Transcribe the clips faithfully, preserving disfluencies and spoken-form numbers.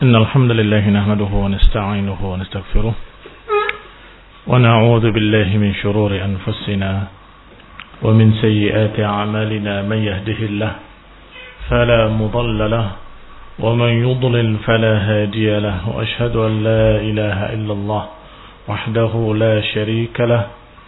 إن الحمد لله نحمده ونستعينه ونستغفره ونعوذ بالله من شرور أنفسنا ومن سيئات أعمالنا. من يهده الله فلا مضل له ومن يضلل فلا هادي له، وأشهد أن لا إله إلا الله وحده لا شريك له،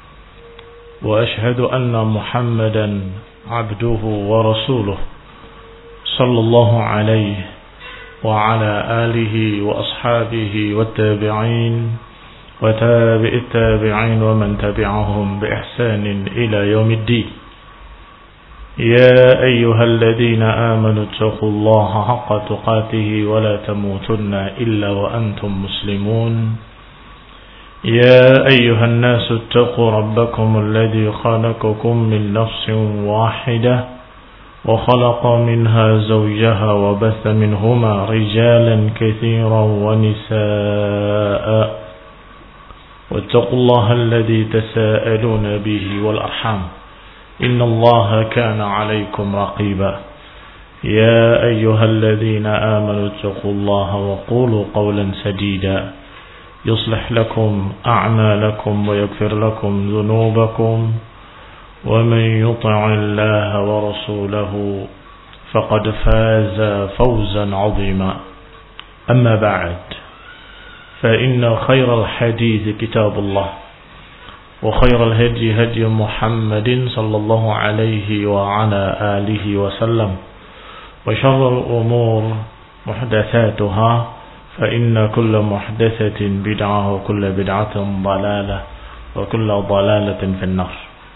وأشهد أن محمدا عبده ورسوله صلى الله عليه وعلى آله وأصحابه والتابعين وتابع التابعين ومن تبعهم بإحسان إلى يوم الدين. يا أيها الذين آمنوا اتقوا الله حق تقاته ولا تموتن إلا وأنتم مسلمون. يا أيها الناس اتقوا ربكم الذي خلقكم من نفس واحدة وخلق منها زوجها وبث منهما رجالا كثيرا ونساء، واتقوا الله الذي تساءلون به والأرحام إن الله كان عليكم رقيبا. يا أيها الذين آمنوا اتقوا الله وقولوا قولا سديدا يصلح لكم أعمالكم ويغفر لكم ذنوبكم، ومن يطع الله ورسوله فقد فاز فوزا عظيما. أما بعد، فإن خير الحديث كتاب الله، وخير الهدي هدي محمد صلى الله عليه وعلى آله وسلم، وشر الأمور محدثاتها، فإن كل محدثة بدعة وكل بدعة ضلالة وكل ضلالة في النار.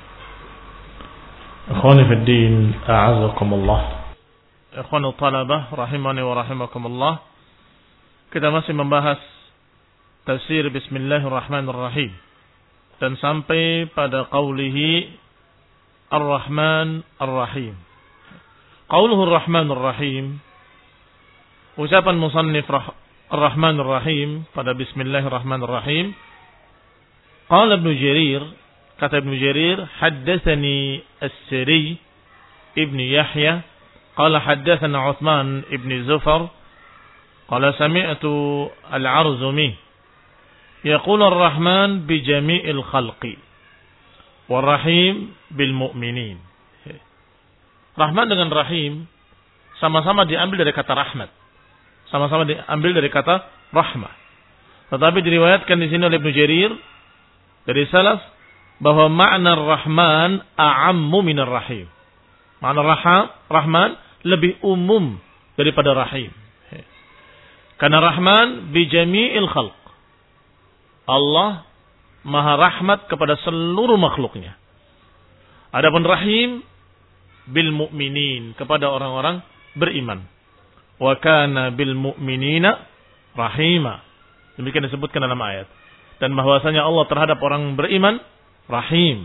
Ikhwani fi din, a'azakumullah. Ikhwanu talabah rahimani wa rahimakumullah. Kita masih membahas tafsir Bismillahirrahmanirrahim dan sampai pada qaulihi Ar-Rahman Ar-Rahim. Qauluhu Ar-Rahman Ar-Rahim, ucapan musannif Ar-Rahman Ar-Rahim pada Bismillahirrahmanirrahim. Qala Ibnu Jarir, kata Ibnu Jarir, haddatsani As-Siri Ibnu Yahya qala haddatsana Uthman Ibnu Zufar qala sami'tu Al-Arzumi yaqulu Ar-Rahman bi jami'il khalqi war-Rahim bil mu'minin. Rahman dengan Rahim sama-sama diambil dari kata rahmat, sama-sama diambil dari kata rahmah. Tetapi diriwayatkan di sini oleh Ibnu Jarir dari salaf bahwa makna Rahman a'ammu minar Rahim. Makna raham, Rahman lebih umum daripada Rahim. Karena Rahman bi jami'il khalq. Allah Maha rahmat kepada seluruh makhluknya. Adapun Rahim bil mu'minin, kepada orang-orang beriman. Wa kana bil mu'minina rahima. Demikian disebutkan dalam ayat. Dan bahwasanya Allah terhadap orang beriman Rahim.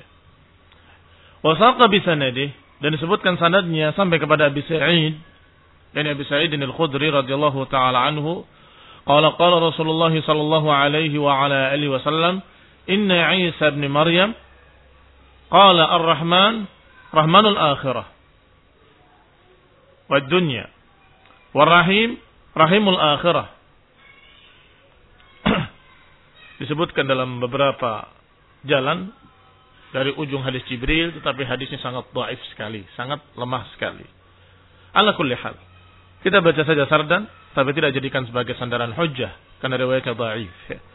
Wasaqa bisanadih, dan disebutkan sanadnya sampai kepada Abi Sa'id, dan Abi Sa'id al-Khudri radhiyallahu taala anhu, qala qala Rasulullah sallallahu alaihi wa ala alihi wasallam, inna Isa ibn Maryam qala ar-Rahman rahmanul akhirah wad dunya war-Rahim rahimul akhirah. Disebutkan dalam beberapa jalan dari ujung hadis Jibril, tetapi hadisnya sangat dhaif sekali, sangat lemah sekali. Ala kulli hal, kita baca saja sardan, tapi tidak jadikan sebagai sandaran hujjah karena riwayatnya dhaif.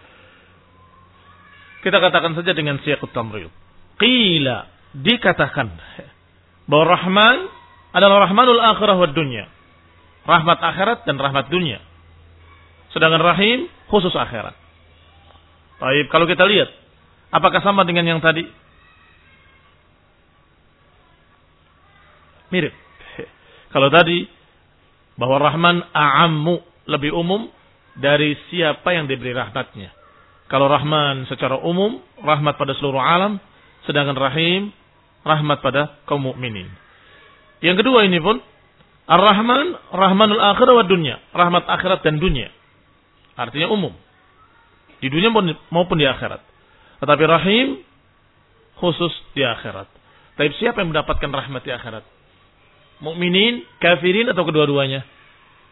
Kita katakan saja dengan siyaqut tamrid. Qila, dikatakan bahwa Rahman adalah rahmanul akhirah wad dunya, rahmat akhirat dan rahmat dunia. Sedangkan Rahim khusus akhirat. Baik, kalau kita lihat, apakah sama dengan yang tadi? Mirip. Kalau tadi bahwa Rahman a'ammu, lebih umum dari siapa yang diberi rahmatnya. Kalau Rahman secara umum, rahmat pada seluruh alam, sedangkan Rahim, rahmat pada kaum mukminin. Yang kedua ini pun, Ar-Rahman, rahmanul akhirah wa dunya, rahmat akhirat dan dunia. Artinya umum. Di dunia maupun di akhirat. Tetapi Rahim khusus di akhirat. Tapi siapa yang mendapatkan rahmat di akhirat? Mukminin, kafirin atau kedua-duanya?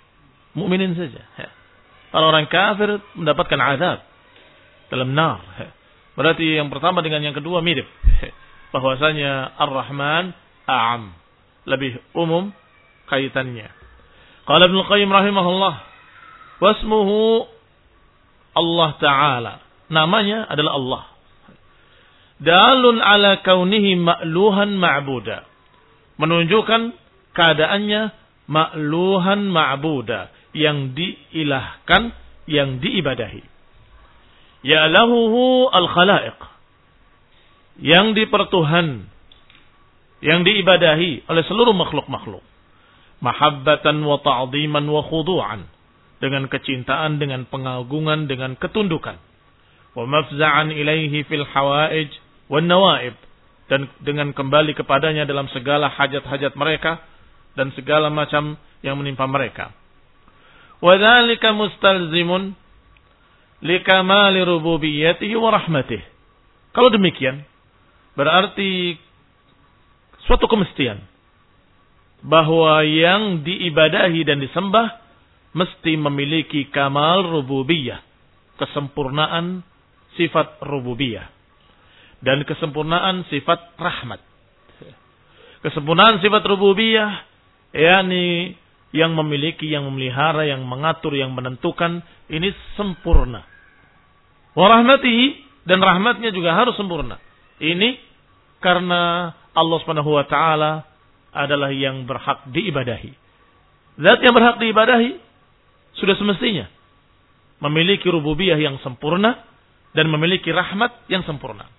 mukminin saja. Orang-orang kafir mendapatkan azab dalam nar. Berarti yang pertama dengan yang kedua mirip. Bahwasanya Ar-Rahman a'am, lebih umum kaitannya. Qala Ibnu Qayyim rahimahullah, wasmuhu Allah Ta'ala. Namanya adalah Allah. Dalun ala kaunihi ma'luhan ma'buda. Menunjukkan keadaannya ma'luhan ma'buda, yang diilahkan, yang diibadahi. Ya'lahuhu al-khalaiq, yang dipertuhan, yang diibadahi oleh seluruh makhluk-makhluk. Mahabbatan wa ta'ziman wa khudu'an, dengan kecintaan, dengan pengagungan, dengan ketundukan. Wa mafza'an ilaihi fil hawaij wan nawaib, dan dengan kembali kepadanya dalam segala hajat-hajat mereka dan segala macam yang menimpa mereka. Wa dzalika mustalzimun likamali rububiyyatihi wa rahmatihi. Kalau demikian, berarti suatu kemestian bahwa yang diibadahi dan disembah mesti memiliki kamal rububiyah, kesempurnaan sifat rububiyah, dan kesempurnaan sifat rahmat. Kesempurnaan sifat rububiyah, yakni yang memiliki, yang memelihara, yang mengatur, yang menentukan, ini sempurna. Wa rahmatihi, dan rahmatnya juga harus sempurna. Ini karena Allah Subhanahu wa taala adalah yang berhak diibadahi. Zat yang berhak diibadahi sudah semestinya memiliki rububiyah yang sempurna dan memiliki rahmat yang sempurna.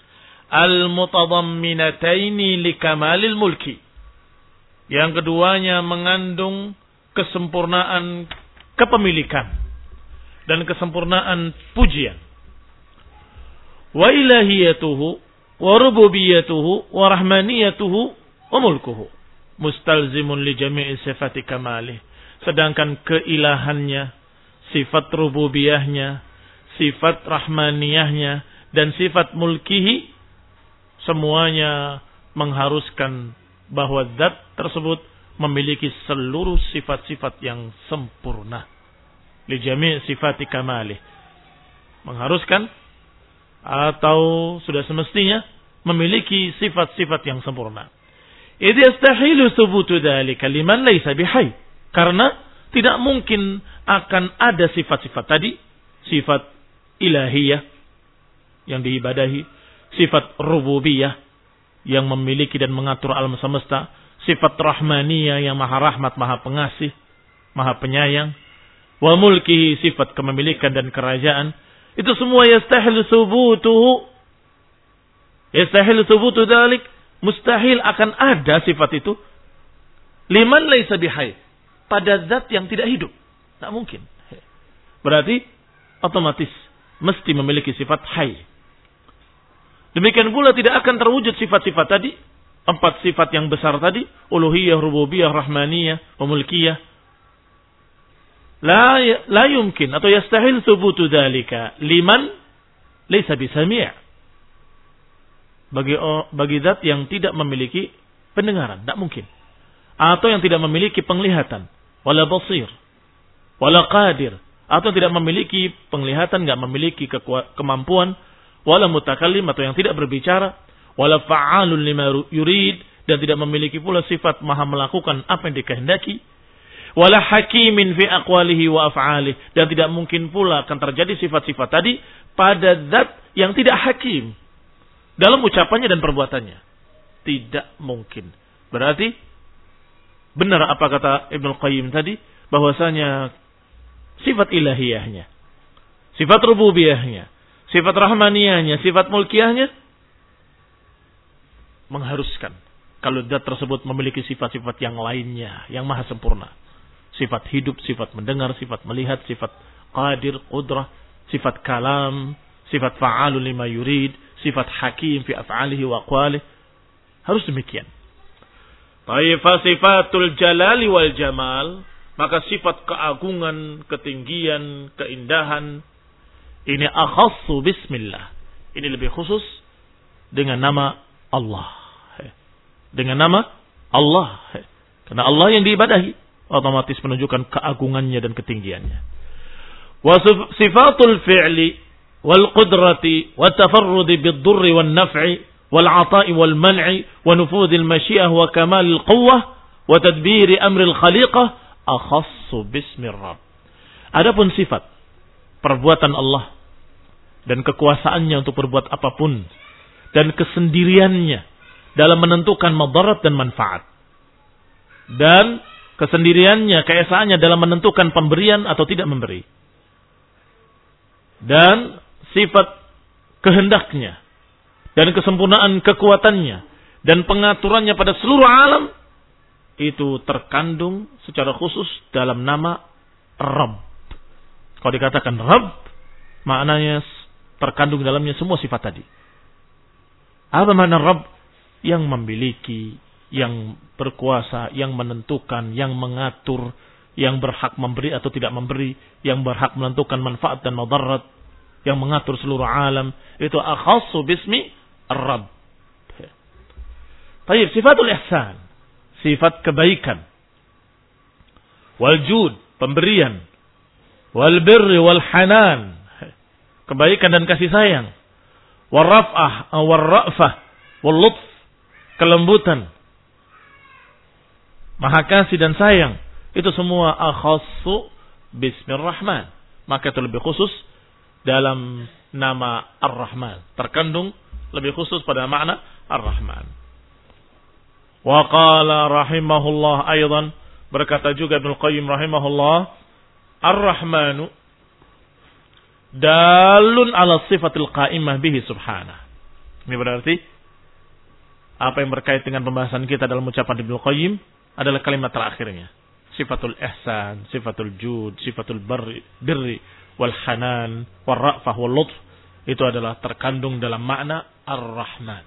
Al-mutadamminataini likamalil mulki. Yang keduanya mengandung kesempurnaan kepemilikan dan kesempurnaan pujian. Wa ilahiyatuhu wa rububiyatuhu wa rahmaniyatuhu wa mulkuhu mustalzimun li jami'i sifati kamalih. Sedangkan keilahannya, sifat rububiyahnya, sifat rahmaniyahnya, dan sifat mulkihi, semuanya mengharuskan bahwa zat tersebut memiliki seluruh sifat-sifat yang sempurna. Li jami' sifati kamalih. Mengharuskan atau sudah semestinya memiliki sifat-sifat yang sempurna. Idh yastahilu thubutu dzalika liman laysa bihayy. Karena tidak mungkin akan ada sifat-sifat tadi, sifat ilahiyah yang diibadahi, sifat rububiyah yang memiliki dan mengatur alam semesta, sifat rahmaniyah yang maha rahmat, maha pengasih, maha penyayang, wa mulkihi, sifat kepemilikan dan kerajaan. Itu semua yastahil thubutuhu, yastahil thubutu dzalik, mustahil akan ada sifat itu liman laisa bihayy, pada zat yang tidak hidup. Tak mungkin. Berarti otomatis mesti memiliki sifat hayy. Demikian pula tidak akan terwujud sifat-sifat tadi, empat sifat yang besar tadi, uluhiyah, rububiyah, rahmaniyah, wa mulkiyah. La la yumkin atau yastahil thubutu dzalika liman laisa bisami'. Bagi bagi zat yang tidak memiliki pendengaran, tidak mungkin. Atau yang tidak memiliki penglihatan, wala basir, wala qadir, atau tidak memiliki penglihatan, enggak memiliki kemampuan, wala mutakallim, atau yang tidak berbicara, wala fa'alun lima yurid, dan tidak memiliki pula sifat maha melakukan apa yang dikehendaki, wala hakimin fi aqwalihi wa af'alihi, dan tidak mungkin pula akan terjadi sifat-sifat tadi pada zat yang tidak hakim dalam ucapannya dan perbuatannya. Tidak mungkin. Berarti benar apa kata Ibnu Qayyim tadi, bahwasanya sifat ilahiyahnya, sifat rububiyahnya, sifat rahmaniyahnya, sifat mulkiyahnya mengharuskan kalau zat tersebut memiliki sifat-sifat yang lainnya yang maha sempurna. Sifat hidup, sifat mendengar, sifat melihat, sifat qadir, qudrah, sifat kalam, sifat fa'alun lima yurid, sifat hakim fi af'alihi wa aqwalihi. Harus demikian. Taifa sifatul jalali wal jamal, maka sifat keagungan, ketinggian, keindahan ini akhassu bismillah. Ini lebih khusus dengan nama Allah. Dengan nama Allah. Karena Allah yang diibadahi otomatis menunjukkan keagungannya dan ketinggiannya. Wa sifatul fi'li wal qudrati wa tafarrudi bid-durri wan naf'i wal 'ata'i wal man'i wa nufudil masyiah wa kamalil quwwah wa tadbiri amril khaliqah akhassu bismir rabb. Adapun sifat perbuatan Allah dan kekuasaannya untuk berbuat apapun dan kesendiriannya dalam menentukan madarat dan manfaat, dan kesendiriannya, keesaannya dalam menentukan pemberian atau tidak memberi, dan sifat kehendaknya dan kesempurnaan kekuatannya dan pengaturannya pada seluruh alam, itu terkandung secara khusus dalam nama Rabb. Kalau dikatakan Rabb, maknanya terkandung dalamnya semua sifat tadi. Apa makna Rabb? Yang memiliki, yang berkuasa, yang menentukan, yang mengatur, yang berhak memberi atau tidak memberi, yang berhak menentukan manfaat dan madarat, yang mengatur seluruh alam. Itu akhassu bismi Ar-Rabb. Baik, sifatul ihsan, sifat kebaikan. Wal jud, pemberian. Wal birri wal hanan, kebaikan dan kasih sayang. Wal raf'ah, wal ra'fah, wal lutf, kelembutan, maha kasih dan sayang. Itu semua akhassu bismir rahman. Maka itu lebih khusus dalam nama Ar-Rahman. Terkandung lebih khusus pada makna Ar-Rahman. Wa qala rahimahullah aydan, berkata juga Ibnu Qayyim rahimahullah, Ar-Rahmanu dalun ala sifatil qa'imah bihi subhanah. Ini berarti apa yang berkait dengan pembahasan kita dalam ucapan Ibnu Qayyim adalah kalimat terakhirnya. Sifatul ihsan, sifatul jud, sifatul barri, birri, wal hanan, wal ra'fah, wal lutf. Itu adalah terkandung dalam makna Ar-Rahman.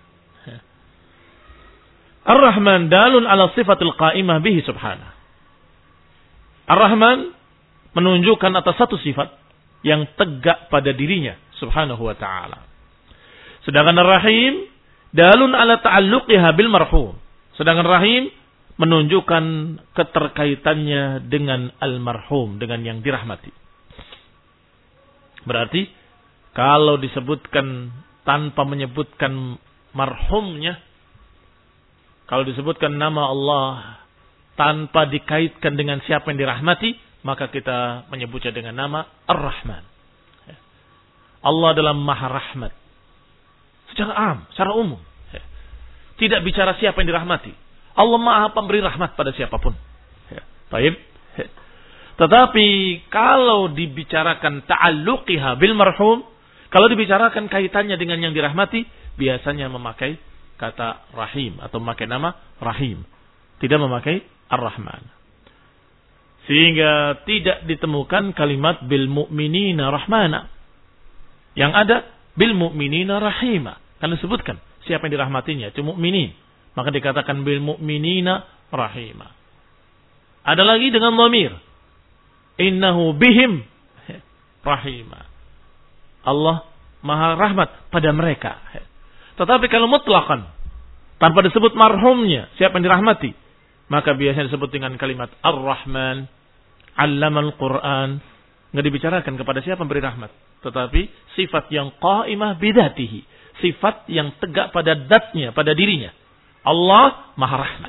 Ar-Rahman dalun ala sifatil qa'imah bihi subhanah. Ar-Rahman menunjukkan atas satu sifat yang tegak pada dirinya subhanahu wa ta'ala. Sedangkan Ar-Rahim dalun ala ta'alluqiha bil marhum. Sedangkan Rahim menunjukkan keterkaitannya dengan al-marhum, dengan yang dirahmati. Berarti kalau disebutkan tanpa menyebutkan marhumnya, kalau disebutkan nama Allah tanpa dikaitkan dengan siapa yang dirahmati, maka kita menyebutnya dengan nama Ar-Rahman. Allah adalah Maha Rahmat. Secara am, secara umum. Tidak bicara siapa yang dirahmati. Allah Maha Pemberi rahmat pada siapapun. Baik. Tetapi kalau dibicarakan ta'alluqiha bil marhum, kalau dibicarakan kaitannya dengan yang dirahmati, biasanya memakai kata Rahim atau memakai nama Rahim. Tidak memakai Ar-Rahman. Sehingga tidak ditemukan kalimat bil mu'minina rahmana. Yang ada bil mu'minina rahima. Karena disebutkan siapa yang dirahmatinya, itu mu'minin. Maka dikatakan bil mu'minina rahima. Ada lagi dengan dhamir. Innahu bihim rahima. Allah Maha rahmat pada mereka. Tetapi kalau mutlaqan, tanpa disebut marhumnya, siapa yang dirahmati, maka biasanya disebut dengan kalimat Ar-Rahman, Allamal Quran. Nggak dibicarakan kepada siapa memberi rahmat, tetapi sifat yang qa'imah bidatihi, sifat yang tegak pada datnya, pada dirinya. Allah Maha Rahmat.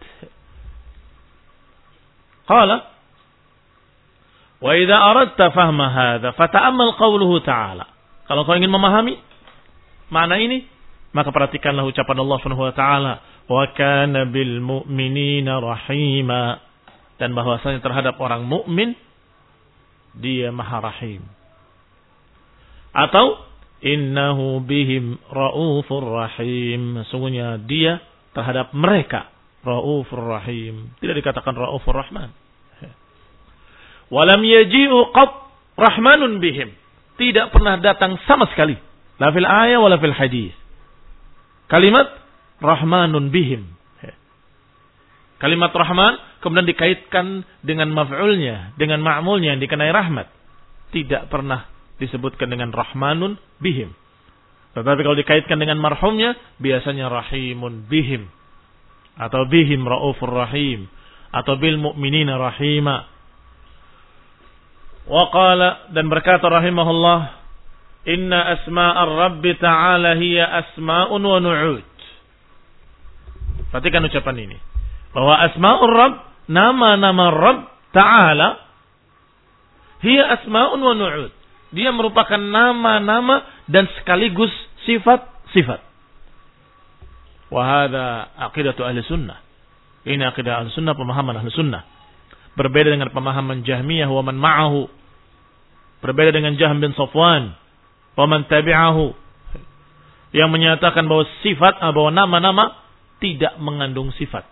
Qala wa idza aradta fahma hadza fata'ammal qawluhu ta'ala. Kalau kau ingin memahami makna ini, maka perhatikanlah ucapan Allah Subhanahu wa taala, wa kana bil mu'minina rahima, dan bahwasanya terhadap orang mukmin dia Maha Rahim. Atau innahu bihim raufur rahim, sungguhnya dia terhadap mereka raufur rahim. Tidak dikatakan raufur rahman. Walam yaji'u qat rahmanun bihim, tidak pernah datang sama sekali, la fil ayat wala fil hadis, kalimat rahmanun bihim. Kalimat rahman kemudian dikaitkan dengan maf'ulnya, dengan ma'mulnya yang dikenai rahmat. Tidak pernah disebutkan dengan rahmanun bihim. Tetapi kalau dikaitkan dengan marhumnya, biasanya rahimun bihim. Atau bihim raufur rahim. atau bil mu'minina rahima. Wa qala, dan berkata rahimahullah, inna asma'ar rabbi ta'ala hiya asma'un wa nu'ud. Perhatikan ucapan ini, bahwa asma'ur rabb, nama-nama Rabb ta'ala, hiya asma'un wa nu'ud. Dia merupakan nama-nama dan sekaligus sifat-sifat. Wa hadha aqidatu ahli sunnah. Ini aqidah ahli sunnah, pemahaman ahli sunnah. Berbeda dengan pemahaman Jahmiyah wa man ma'ahu. Berbeda dengan Jahm bin Safwan wa man tabi'ahu, yang menyatakan bahwa sifat, bahwa nama-nama tidak mengandung sifat.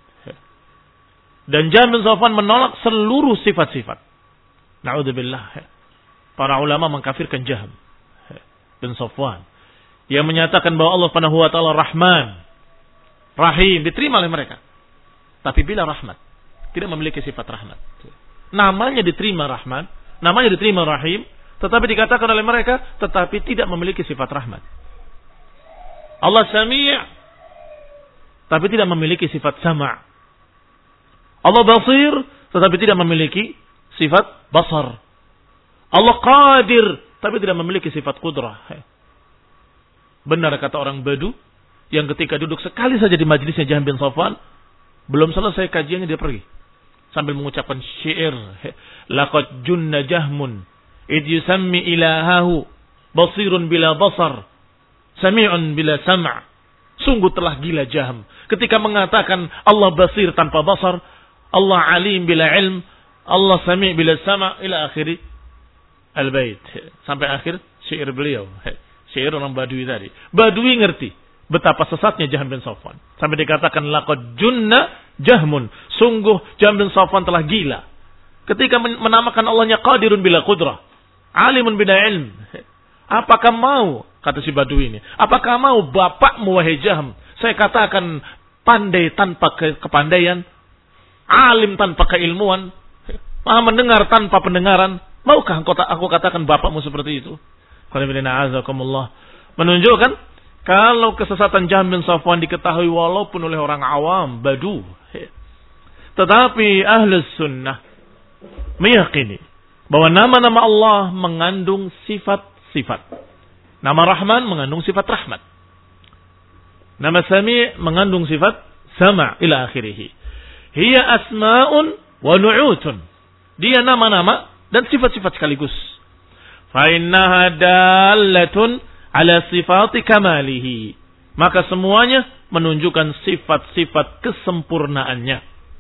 Dan Jahm bin Safwan menolak seluruh sifat-sifat. Na'udzubillah. Para ulama mengkafirkan Jahm bin Safwan yang menyatakan bahwa Allah Subhanahu wa taala Rahman, Rahim, diterima oleh mereka. Tapi bila rahmat, tidak memiliki sifat rahmat. Namanya diterima Rahman, namanya diterima Rahim, tetapi dikatakan oleh mereka tetapi tidak memiliki sifat rahmat. Allah Sami', tapi tidak memiliki sifat sama'. Allah Basir, tetapi tidak memiliki sifat basar. Allah Qadir, tapi tidak memiliki sifat qudrah. Benar kata orang Badu yang ketika duduk sekali saja di majlisnya Jahm bin Safwan, belum selesai kajiannya dia pergi sambil mengucapkan syair, laqad junna Jahmun id yusammi ilahahu basirun bila basar sami'un bila sam'. Sungguh telah gila Jahm ketika mengatakan Allah basir tanpa basar, Allah alim bila ilm, Allah sami' bila sama' ila akhiri al-bait, sampai akhir syair beliau. Syair orang Badui tadi. Badui ngerti betapa sesatnya Jahm bin Safwan. Sampai dikatakan laqad junna Jahmun, sungguh Jahm bin Safwan telah gila ketika menamakan Allahnya Qadirun bila qudrah, Alimun bila ilm. Apakah mau, kata si Badui ini, apakah mau bapakmu wahai Jahm saya katakan pandai tanpa ke kepandaian, alim tanpa keilmuan, maha mendengar tanpa pendengaran? Maukah aku katakan bapakmu seperti itu? Menunjukkan kalau kesesatan Jahm bin Safwan diketahui walaupun oleh orang awam, Badu, tetapi Ahlus Sunnah meyakini bahwa nama-nama Allah mengandung sifat-sifat. Nama Rahman mengandung sifat rahmat. Nama Sami' mengandung sifat sama' ila akhirih. Hiya asma'un wa nu'utun. Dia nama-nama dan sifat-sifat sekaligus. Fa innaha dallatun ala sifati kamalihi. Maka semuanya menunjukkan sifat-sifat kesempurnaannya.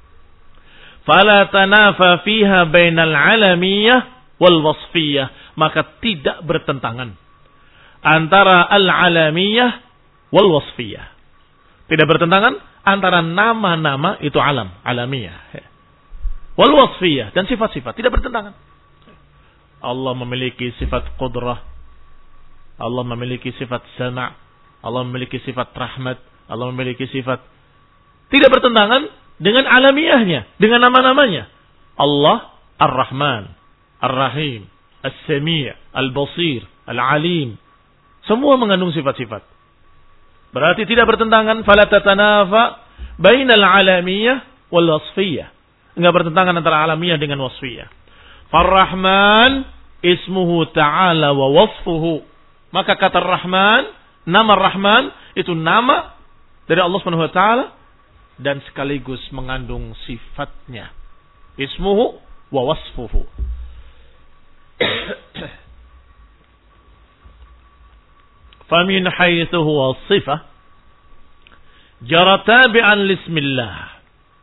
Fala tanafa fiha bainal alamiyah wal wasfiyah. Maka tidak bertentangan antara al-alamiyah wal wasfiyah. Tidak bertentangan antara nama-nama itu alam, alamiyah, wal wasfiyah, dan sifat-sifat. Tidak bertentangan. Allah memiliki sifat qudrah, Allah memiliki sifat sama', Allah memiliki sifat rahmat, Allah memiliki sifat. Tidak bertentangan dengan alamiyahnya, dengan nama-namanya. Allah Ar-Rahman, Ar-Rahim, As-Sami', Al-Basir, Al-Alim. Semua mengandung sifat-sifat. Berarti tidak bertentangan. Fala tatanafa bainal alamiyah wal wasfiyah. Enggak bertentangan antara alamiyah dengan wasfiyah. Ar-Rahman ismuhu ta'ala wa wasfuhu. Maka kata Rahman, nama Rahman itu nama dari Allah Subhanahu wa taala dan sekaligus mengandung sifatnya. Ismuhu wa wasfuhu. Famin haitsu huwa sifah jara tabi'an lismillah.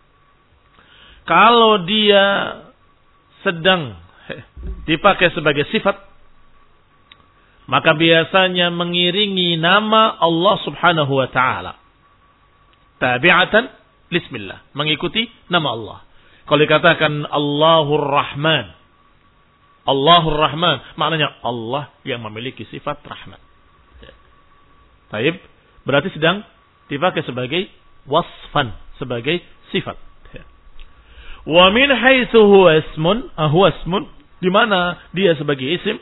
Kalau dia sedang dipakai sebagai sifat, maka biasanya mengiringi nama Allah Subhanahu wa taala. Tabi'atan lismillah, mengikuti nama Allah. Kalau dikatakan Allahur Rahman, Allahur Rahman maknanya Allah yang memiliki sifat rahmat. Taib, berarti sedang dipakai sebagai wasfan, sebagai sifat. Wa min haitsu huwa ismun, huwa ismun, di mana dia sebagai isim.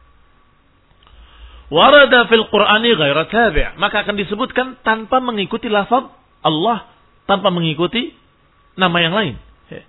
Warada fil Qur'ani ghaira tabi', maka akan disebutkan tanpa mengikuti lafaz Allah, tanpa mengikuti nama yang lain.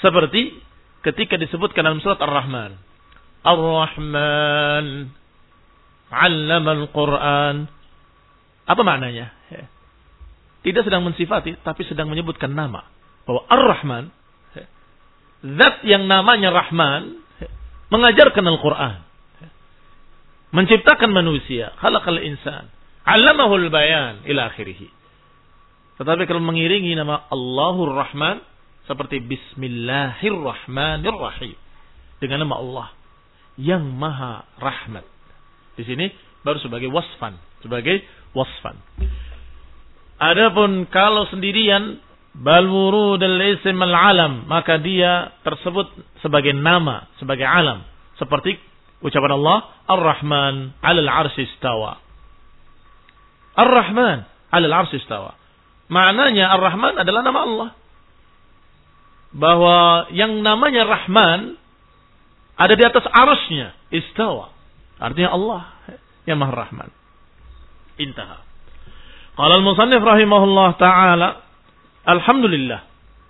Seperti ketika disebutkan dalam surat Ar-Rahman. Ar-Rahman 'allama al-Qur'an. Apa maknanya? Tidak sedang mensifati, tapi sedang menyebutkan nama. Bahwa Ar-Rahman, zat yang namanya Rahman, mengajarkan Al-Quran. Menciptakan manusia. Khalaqal insan. 'Allamahul bayan. Ila akhirih. Tetapi kalau mengiringi nama Allahur Rahman, seperti Bismillahirrahmanirrahim. Dengan nama Allah yang maha rahmat. Di sini baru sebagai wasfan. Sebagai wasfan. Adapun kalau sendirian, bal wurudul ism al-alam, maka dia tersebut sebagai nama, sebagai alam. Seperti ucapan Allah, Ar-Rahman 'alal 'arsy istawa. Ar-Rahman 'alal 'arsy istawa. Maknanya Ar-Rahman adalah nama Allah. Bahwa yang namanya Rahman ada di atas arasnya, istawa. Artinya Allah yang Maha Rahman. Intaha. Qala al-musannif rahimahullah ta'ala, alhamdulillah.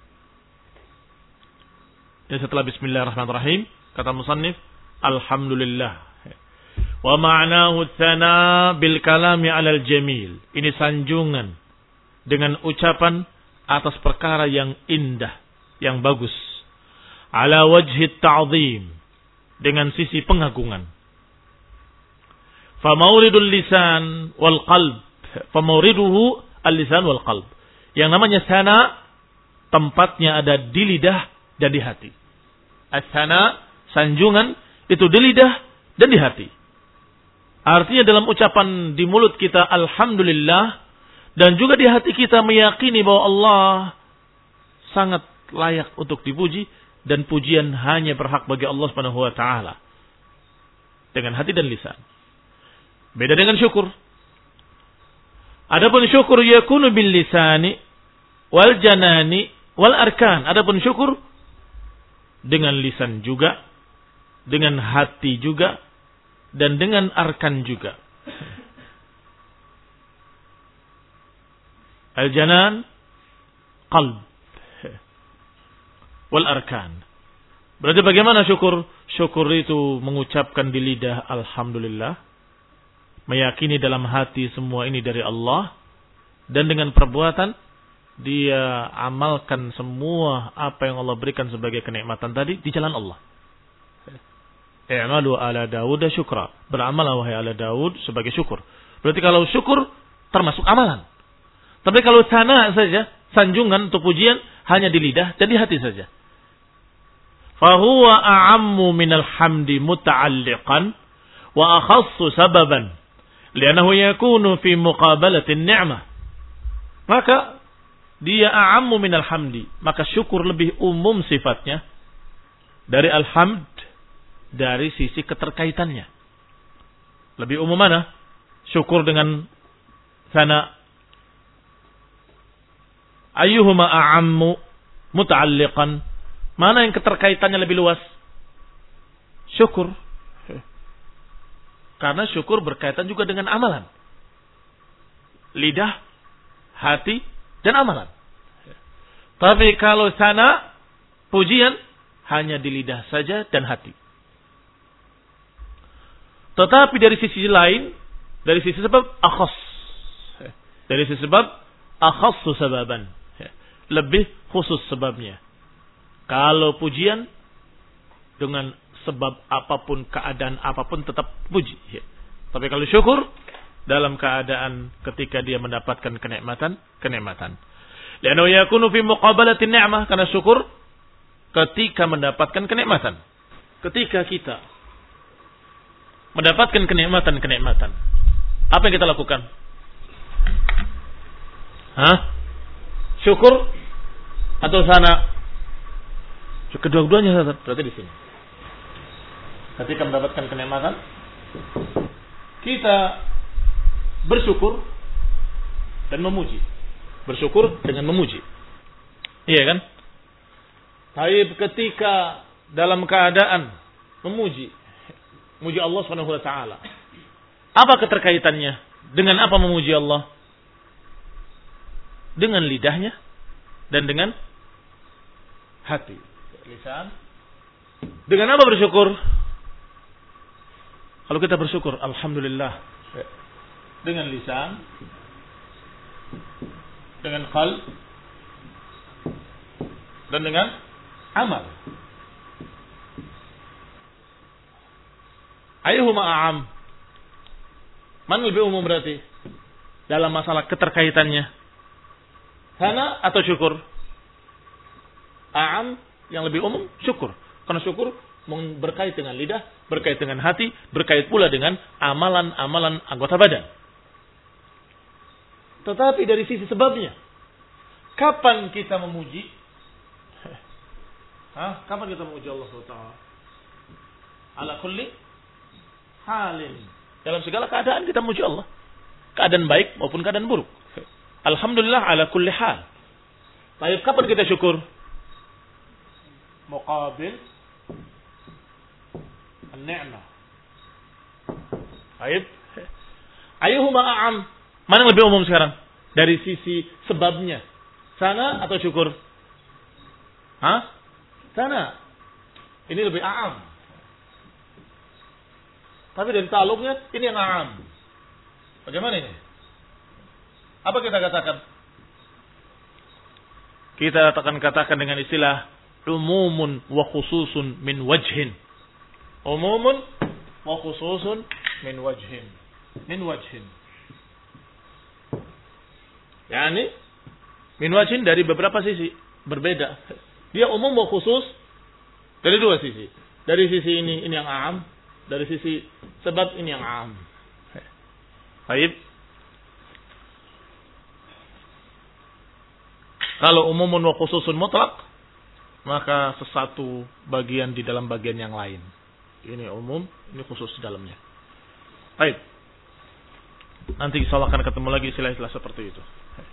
Ya, setelah bismillahirrahmanirrahim, kata musannif, alhamdulillah. Wa ma'nahu tsana bil kalami 'alal jamil. Ini sanjungan dengan ucapan atas perkara yang indah, yang bagus. Ala wajhi ta'zim, dengan sisi pengagungan. Fa mauridul lisan wal qalb. Famuriduhu al-lisan wal qalb. Yang namanya sana, tempatnya ada di lidah dan di hati. As-sana, sanjungan, itu di lidah dan di hati. Artinya dalam ucapan di mulut kita alhamdulillah, dan juga di hati kita meyakini bahwa Allah sangat layak untuk dipuji, dan pujian hanya berhak bagi Allah Subhanahu wa taala. Dengan hati dan lisan. Beda dengan syukur. Adapun syukur yakunu bil lisani wal janani wal arkan. Adapun syukur dengan lisan juga, dengan hati juga, dan dengan arkan juga. Al janan qalb wal arkan. Berarti bagaimana syukur? Syukur itu mengucapkan di lidah alhamdulillah, meyakini dalam hati semua ini dari Allah, dan dengan perbuatan dia amalkan semua apa yang Allah berikan sebagai kenikmatan tadi di jalan Allah. I'malu ala Dawud syukra. Beramal wahai ala Dawud sebagai syukur. Berarti kalau syukur termasuk amalan. Tapi kalau sana saja, sanjungan atau pujian hanya di lidah dan di hati saja. Fahuwa a'ammu minal hamdi muta'alliqan wa akhassu sababan. Lianahu yakunu fi muqabalatin ni'mah. Maka dia a'ammu minal hamdi. Maka syukur lebih umum sifatnya dari alhamd, dari sisi keterkaitannya. Lebih umum mana? Syukur dengan sana. Ayyuhuma a'ammu muta'alliqan. Mana yang keterkaitannya lebih luas? Syukur. Karena syukur berkaitan juga dengan amalan. Lidah, hati, dan amalan. Tapi kalau sana, pujian hanya di lidah saja dan hati. Tetapi dari sisi lain, dari sisi sebab akhas. Dari sisi sebab akhassu sababan. Lebih khusus sebabnya. Kalau pujian dengan sebab apapun, keadaan apapun tetap puji. Tapi kalau syukur dalam keadaan ketika dia mendapatkan kenikmatan, kenikmatan. Li'annahu yakunu fi muqabalatin ni'mah, karena syukur ketika mendapatkan kenikmatan. Ketika kita mendapatkan kenikmatan-kenikmatan, apa yang kita lakukan? Hah? Syukur atau sana? Kedua-duanya berarti di sini. Ketika mendapatkan kenikmatan, kita bersyukur dan memuji. Bersyukur dengan memuji. Iya kan? Tapi ketika dalam keadaan memuji, memuji Allah Subhanahu wa taala. Apa keterkaitannya? Dengan apa memuji Allah? Dengan lidahnya dan dengan hati. lisan. Dengan apa bersyukur? Kalau kita bersyukur, alhamdulillah. Dengan lisan, dengan qalb, dan dengan amal. Ayyuhuma a'am? Mana lebih umum berarti? Dalam masalah keterkaitannya. Sana atau syukur? A'am yang lebih umum, syukur. Karena syukur berkait dengan lidah, berkait dengan hati, berkait pula dengan amalan-amalan anggota badan. Tetapi dari sisi sebabnya, kapan kita memuji? Hah? Kapan kita memuji Allah subhanahu wa taala? Ala kulli halin. Dalam segala keadaan kita memuji Allah. Keadaan baik maupun keadaan buruk. Alhamdulillah ala kulli hal. Baik, kapan kita syukur? Muqabil an-ni'mah. Baik. Ayyuhuma a'am? Mana yang lebih umum sekarang? Dari sisi sebabnya. Sana atau syukur? Hah? Sana. Ini lebih a'am. Tapi dari taluknya, ini yang a'am. Bagaimana ini? Apa kita katakan? Kita akan katakan dengan istilah umumun wa khususun min wajhin. Umumun wa khususun min wajhin. Min wajhin. Yani min wajhin dari beberapa sisi berbeda. Dia umum wa khusus dari dua sisi. Dari sisi ini ini yang a'am, dari sisi sebab ini yang a'am. Baik. Kalau umumun wa khususun mutlak, maka sesuatu bagian di dalam bagian yang lain. Ini umum, ini khusus di dalamnya. Baik. Nanti insyaallah akan ketemu lagi istilah-istilah seperti itu.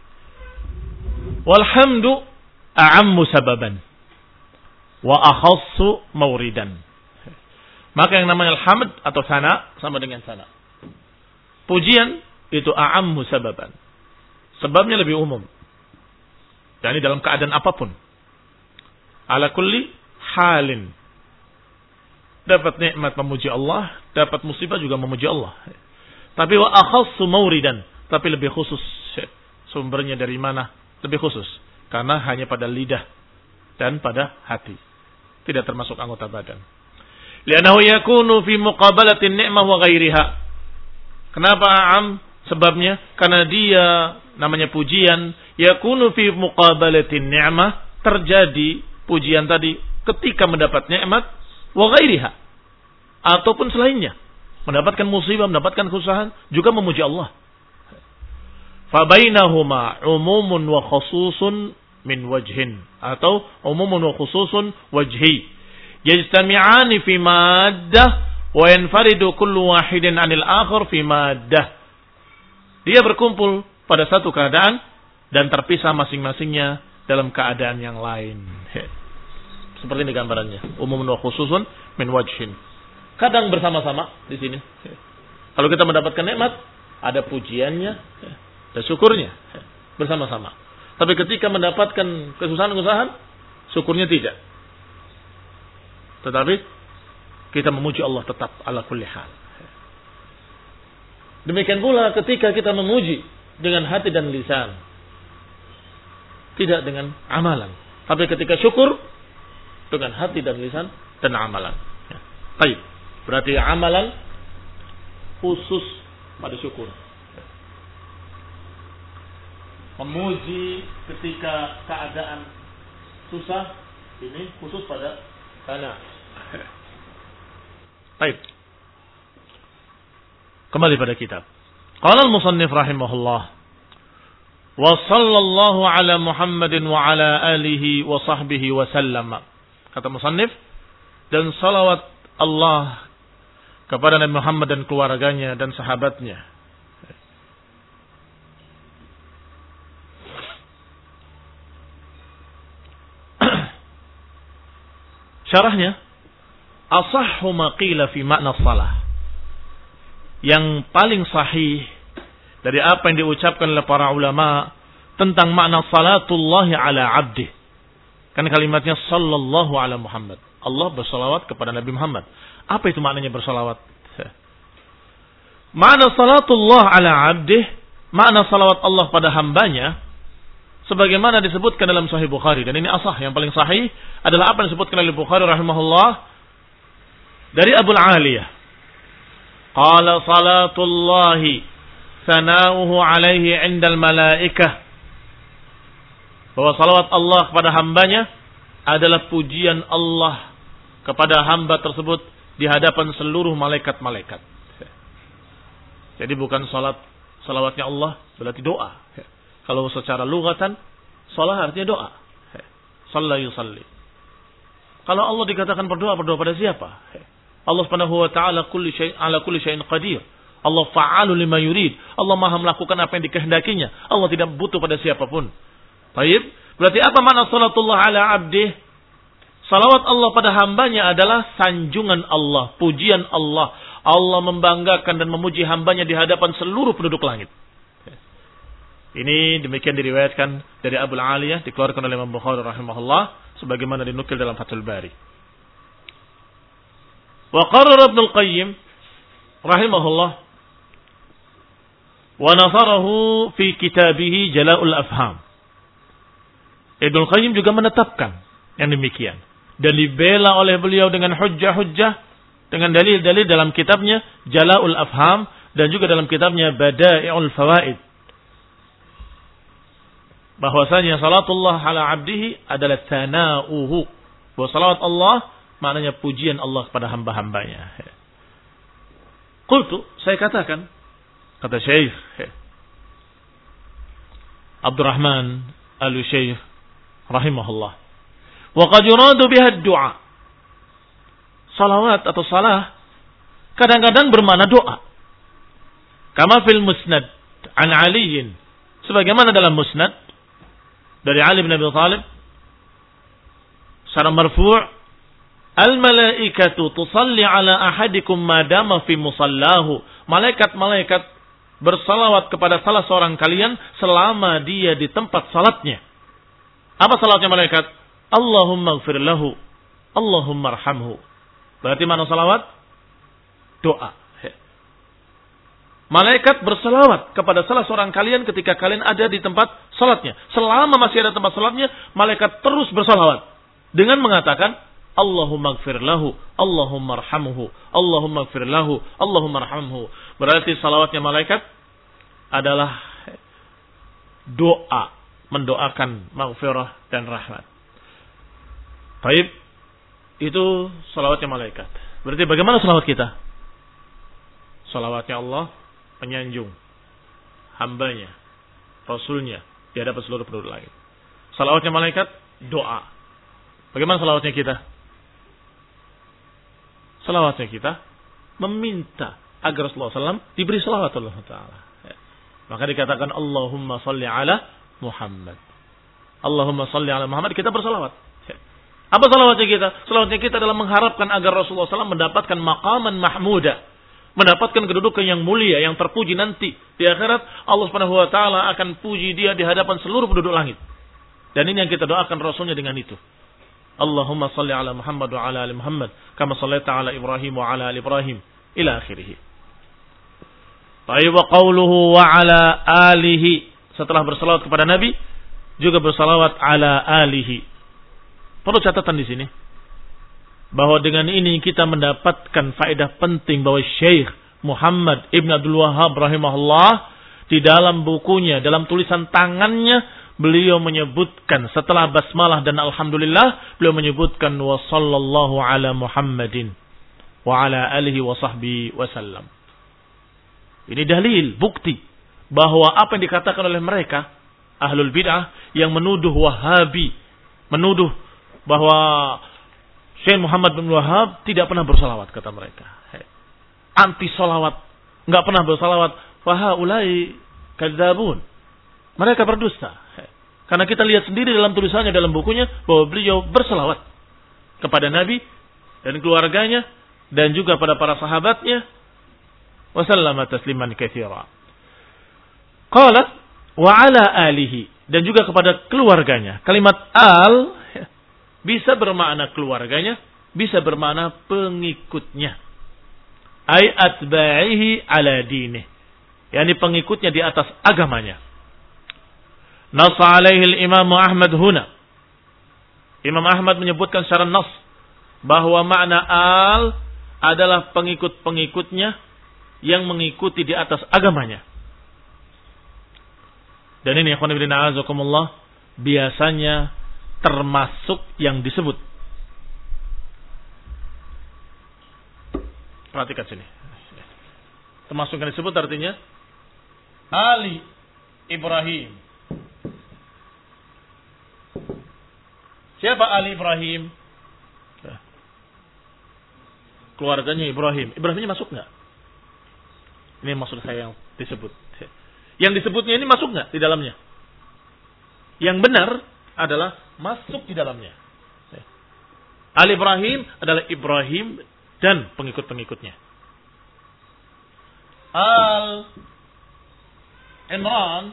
Walhamdu a'ammu sababan wa akhassu mawridan. Maka yang namanya alhamd atau sana sama dengan sana. Pujian itu a'ammu sababan. Sebabnya lebih umum. Dan ini dalam keadaan apapun. Ala kulli halin. Dapat nikmat memuji Allah, dapat musibah juga memuji Allah. Tapi wa akhassu mawridan, tapi lebih khusus. Sumbernya dari mana? Lebih khusus. Karena hanya pada lidah dan pada hati. Tidak termasuk anggota badan. Li'annahu yakunu fi muqabalatin ni'mah wa ghairiha. Kenapa a'am? Sebabnya karena dia namanya pujian yakunu fi muqabalatin ni'mah, terjadi pujian tadi ketika mendapat nikmat wa ghairiha ataupun selainnya, mendapatkan musibah, mendapatkan kesusahan juga memuji Allah. Fa bainahuma umumun wa khususun min wajhin atau umumun wa khususun wajhi yajtami'ani fi maddah wa yanfaridu kullu wahidin 'anil akhar fi maddah. Dia berkumpul pada satu keadaan dan terpisah masing-masingnya dalam keadaan yang lain. Seperti ini gambarannya. Umumun wa khususun min wajhin. Kadang bersama-sama di sini. Kalau kita mendapatkan nikmat, ada pujiannya dan syukurnya bersama-sama. Tapi ketika mendapatkan kesusahan-kesusahan, syukurnya tidak. Tetapi kita memuji Allah tetap ala kulli hal. Demikian pula ketika kita memuji dengan hati dan lisan, tidak dengan amalan. Tapi ketika syukur dengan hati dan lisan dan amalan. Baik, berarti amalan khusus pada syukur. Memuji ketika keadaan susah, ini khusus pada sana. Baik. Kembali pada kitab. Qala al-musannif rahimahullah. Wa sallallahu ala Muhammadin wa ala alihi wa sahbihi wa sallam. Kata musannif, dan salawat Allah kepada Nabi Muhammad dan keluarganya dan sahabatnya. Syarahnya, asahhu ma qila fi makna shalah. Yang paling sahih dari apa yang diucapkan oleh para ulama tentang makna salatullahi ala abdih. Kan kalimatnya sallallahu ala Muhammad. Allah bersalawat kepada Nabi Muhammad. Apa itu maknanya bersalawat? Makna salatullah ala abdih, makna salawat Allah pada hambanya, sebagaimana disebutkan dalam Sahih Bukhari. Dan ini asah, yang paling sahih adalah apa yang disebutkan oleh Bukhari rahimahullah dari Abu Aliyah. Qala salatullahi sana'uhu alaihi indal malaikah. Bahwa salawat Allah kepada hambanya adalah pujian Allah kepada hamba tersebut di hadapan seluruh malaikat-malaikat. Jadi bukan salat, salawatnya Allah berarti doa. Kalau secara lugatan, salat artinya doa. Shalla yusalli. Kalau Allah dikatakan berdoa, berdoa pada siapa? Allah Subhanahu wa taala kulli syai' ala kulli syai'in qadir. Allah fa'alu lima yurid. Allah Maha melakukan apa yang dikehendakinya. Allah tidak butuh pada siapapun. Baik, berarti apa makna salatullah ala abdih? Salawat Allah pada hambanya adalah sanjungan Allah, pujian Allah. Allah membanggakan dan memuji hambanya di hadapan seluruh penduduk langit. Ini demikian diriwayatkan dari Abu Aliyah, dikeluarkan oleh Imam Bukhari rahimahullah, sebagaimana dinukil dalam Fathul Bari. Wa qarrara Ibnu Al-Qayyim rahimahullah wa nasarahu fi kitabih Jala'ul Afham. Ibnu Al-Qayyim juga menetapkan yang demikian dan dibela oleh beliau dengan hujjah-hujjah, dengan dalil-dalil dalam kitabnya Jala'ul Afham dan juga dalam kitabnya Bada'i'ul Fawaid. Bahwasanya salatullah ala abdihi adalah thana'uhu. Bahwa salat Allah maknanya pujian Allah kepada hamba-hambanya. Qultu, saya katakan, kata Syekh Abdurrahman Al-Syekh rahimahullah, wa qad yuradu biha ad-du'a. Salawat atau salah kadang-kadang bermakna doa. Kama fil musnad an Ali, sebagaimana dalam musnad dari Ali bin Abi Thalib secara marfu', al malaikatu tusalli ala ahadikum madama fi musallahu. Malaikat-malaikat bersalawat kepada salah seorang kalian selama dia di tempat salatnya. Apa salatnya malaikat? Allahumma ighfir lahu, Allahumma arhamhu. Berarti mana salawat? Doa. Malaikat bersalawat kepada salah seorang kalian ketika kalian ada di tempat salatnya. Selama masih ada tempat salatnya, malaikat terus bersalawat dengan mengatakan Allahumma ighfir lahu, Allahumma arhamhu, Allahumma ighfir lahu, Allahumma arhamhu. Berarti salawatnya malaikat adalah doa, mendoakan maghfirah dan rahmat. Baik. Itu salawatnya malaikat. Berarti bagaimana salawat kita? Salawatnya Allah penyanjung hambanya, rasulnya di hadapan seluruh penduduk langit. Salawatnya malaikat doa. Bagaimana salawatnya kita? Salawatnya kita meminta agar Rasulullah shallallahu alaihi wasallam diberi salawat Allah Taala. Maka dikatakan Allahumma salli ala Muhammad. Allahumma salli ala Muhammad. Kita bersalawat. Apa salawatnya kita? Salawatnya kita adalah mengharapkan agar Rasulullah shallallahu alaihi wasallam mendapatkan maqaman mahmuda, mendapatkan kedudukan yang mulia, yang terpuji nanti di akhirat. Allah Subhanahu wa taala akan puji dia di hadapan seluruh penduduk langit. Dan ini yang kita doakan Rasulnya dengan itu. Allahumma salli ala Muhammad wa ala ali Muhammad kama sallaita ala Ibrahim wa ala ali Ibrahim ila akhirih. Tayyib wa qawluhu wa ala alihi. Setelah bersalawat kepada Nabi, juga bersalawat ala alihi. Perlu catatan di sini bahwa dengan ini kita mendapatkan faedah penting bahwa Syekh Muhammad Ibn Abdul Wahhab rahimahullah di dalam bukunya, dalam tulisan tangannya, beliau menyebutkan setelah basmalah dan alhamdulillah, beliau menyebutkan wa sallallahu ala Muhammadin wa ala alihi wa sahbihi wasallam. Ini dalil, bukti bahwa apa yang dikatakan oleh mereka ahlul bid'ah yang menuduh Wahabi, menuduh bahwa Syekh Muhammad bin Wahhab tidak pernah bersalawat, kata mereka. Anti salawat, enggak pernah bersalawat. Fahaulai kadzabun. Mereka berdusta. Karena kita lihat sendiri dalam tulisannya, dalam bukunya, bahwa beliau bersalawat kepada Nabi dan keluarganya dan juga pada para sahabatnya. Wa sallama tasliman katsira. Qala wa ala alihi, dan juga kepada keluarganya. Kalimat al bisa bermakna keluarganya, bisa bermakna pengikutnya. Ay atba'ihi ala dinih. Yani pengikutnya di atas agamanya. Nas alaihi al-Imam Ahmad huna. Imam Ahmad menyebutkan secara nas bahwa makna al adalah pengikut-pengikutnya yang mengikuti di atas agamanya. Dan ini ikhwan fillah azakumullah biasanya termasuk yang disebut. Perhatikan sini. Termasuk yang disebut artinya Ali Ibrahim. Siapa Ali Ibrahim? Keluarganya Ibrahim. Ibrahimnya masuk nggak? Ini maksud saya yang disebut. Yang disebutnya ini masuk nggak di dalamnya? Yang benar adalah masuk di dalamnya. Ali Ibrahim adalah Ibrahim dan pengikut-pengikutnya. Al Imran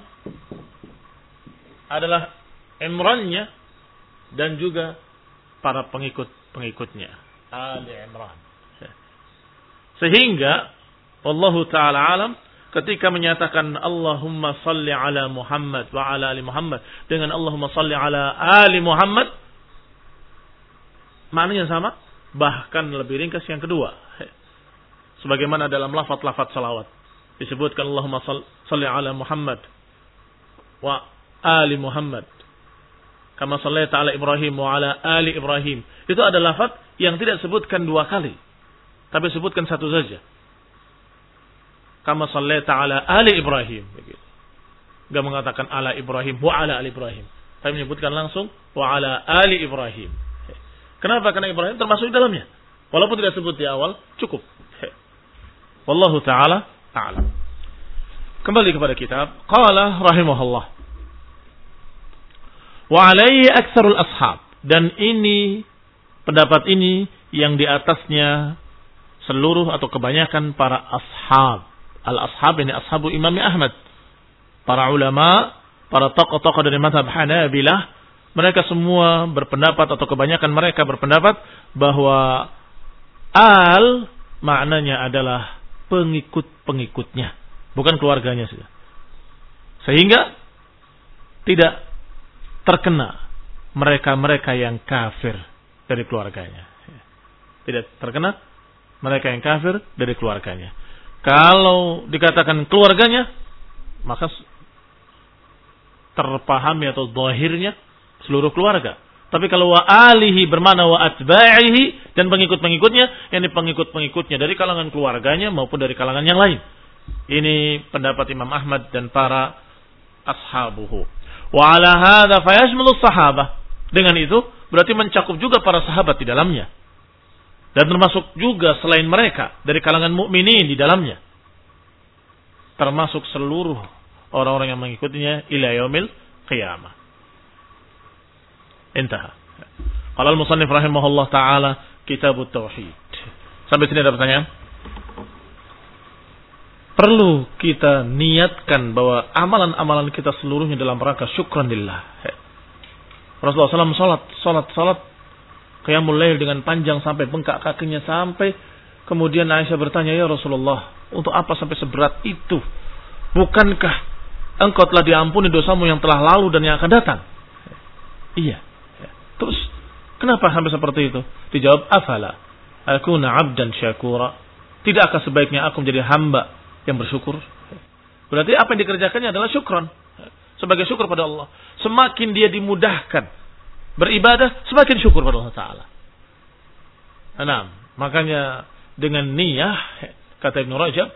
adalah Imrannya dan juga para pengikut-pengikutnya. Ali Imran. Sehingga Allah Ta'ala alam ketika menyatakan Allahumma salli ala Muhammad wa ala ali Muhammad dengan Allahumma salli ala ali Muhammad, maknanya sama, bahkan lebih ringkas yang kedua. Sebagaimana dalam lafaz-lafaz salawat disebutkan Allahumma salli ala Muhammad wa ali Muhammad kama sallaita ala Ibrahim wa ala ali Ibrahim. Itu adalah lafaz yang tidak disebutkan dua kali, tapi sebutkan satu saja. Kama sallaita ala ali Ibrahim. Enggak mengatakan ala Ibrahim wa ala ali Ibrahim, tapi menyebutkan langsung wa ala ali Ibrahim. Kenapa? Karena Ibrahim termasuk di dalamnya. Walaupun tidak sebut di awal, cukup. Wallahu ta'ala a'lam. Kembali kepada kitab. Qala rahimahullah. Wa alaihi aktsarul ashab. Dan ini, pendapat ini yang di atasnya seluruh atau kebanyakan para ashab. Al-ashab ini ashabu Imam Ahmad. Para ulama, para tokoh-tokoh dari mazhab Hanabilah, mereka semua berpendapat atau kebanyakan mereka berpendapat bahwa al maknanya adalah pengikut-pengikutnya, bukan keluarganya saja. Sehingga tidak terkena mereka-mereka yang kafir dari keluarganya. Tidak terkena mereka yang kafir dari keluarganya. Kalau dikatakan keluarganya, maka terpahami atau zahirnya seluruh keluarga. Tapi kalau wa alihi bermakna wa atba'ihi dan pengikut-pengikutnya, yakni pengikut-pengikutnya dari kalangan keluarganya maupun dari kalangan yang lain. Ini pendapat Imam Ahmad dan para ashabuhu. Wa ala hadza fayashmulu sahabah. Dengan itu berarti mencakup juga para sahabat di dalamnya. Dan termasuk juga selain mereka dari kalangan mukminin di dalamnya. Termasuk seluruh orang-orang yang mengikutinya ila yaumil qiyamah. Intaha. Qala al-musannif rahimahullah taala kitabut tauhid. Sampai sini ada pertanyaan? Perlu kita niatkan bahwa amalan-amalan kita seluruhnya dalam rangka syukran lillah. Rasulullah shallallahu alaihi wasallam salat, salat, salat qiyamul lail dengan panjang sampai bengkak kakinya, sampai kemudian Aisyah bertanya, "Ya Rasulullah, untuk apa sampai seberat itu? Bukankah engkau telah diampuni dosamu yang telah lalu dan yang akan datang?" Iya. Terus kenapa sampai seperti itu? Dijawab, "Afala akuna 'abdan syakura." Tidakkah sebaiknya aku menjadi hamba yang bersyukur? Berarti apa yang dikerjakannya adalah syukran. Sebagai syukur pada Allah. Semakin dia dimudahkan beribadah, semakin syukur pada Allah Ta'ala. Nah, makanya dengan niyah, kata Ibn Rajab,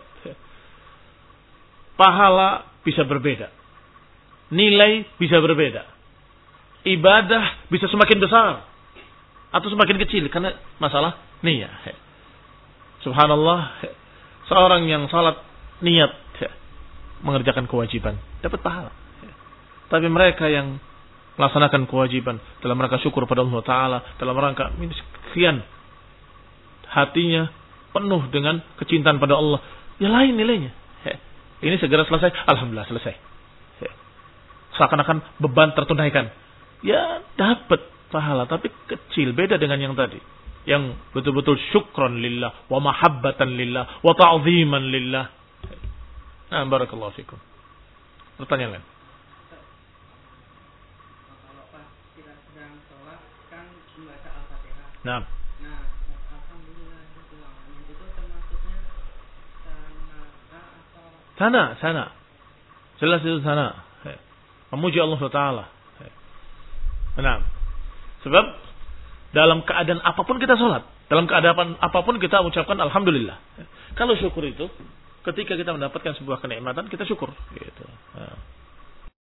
pahala bisa berbeda. Nilai bisa berbeda. Ibadah bisa semakin besar atau semakin kecil karena masalah niyah. Subhanallah, seorang yang salat niat mengerjakan kewajiban dapat pahala. Tapi mereka yang melaksanakan kewajiban dalam rangka syukur pada Allah Ta'ala, dalam rangka sekian hatinya penuh dengan kecintaan pada Allah, ya lain nilainya. Ini segera selesai, alhamdulillah selesai. Seakan-akan beban tertunaikan. Ya dapat pahala, tapi kecil, beda dengan yang tadi. Yang betul-betul syukran lillah, wa mahabbatan lillah, wa ta'ziman lillah. Nah, barakallahu fikum. Pertanyaan lain. Kalau pas kita sedang sholat kan membaca Al-Fatihah. Nah. Nah, alhamdulillah itu termasuknya sana atau Sana, sana. Jelas itu sana. Memuji Allah subhanahu wa taala. Nah. Sebab dalam keadaan apapun kita sholat, dalam keadaan apapun kita ucapkan alhamdulillah. Kalau syukur itu ketika kita mendapatkan sebuah kenikmatan, kita syukur gitu. Nah.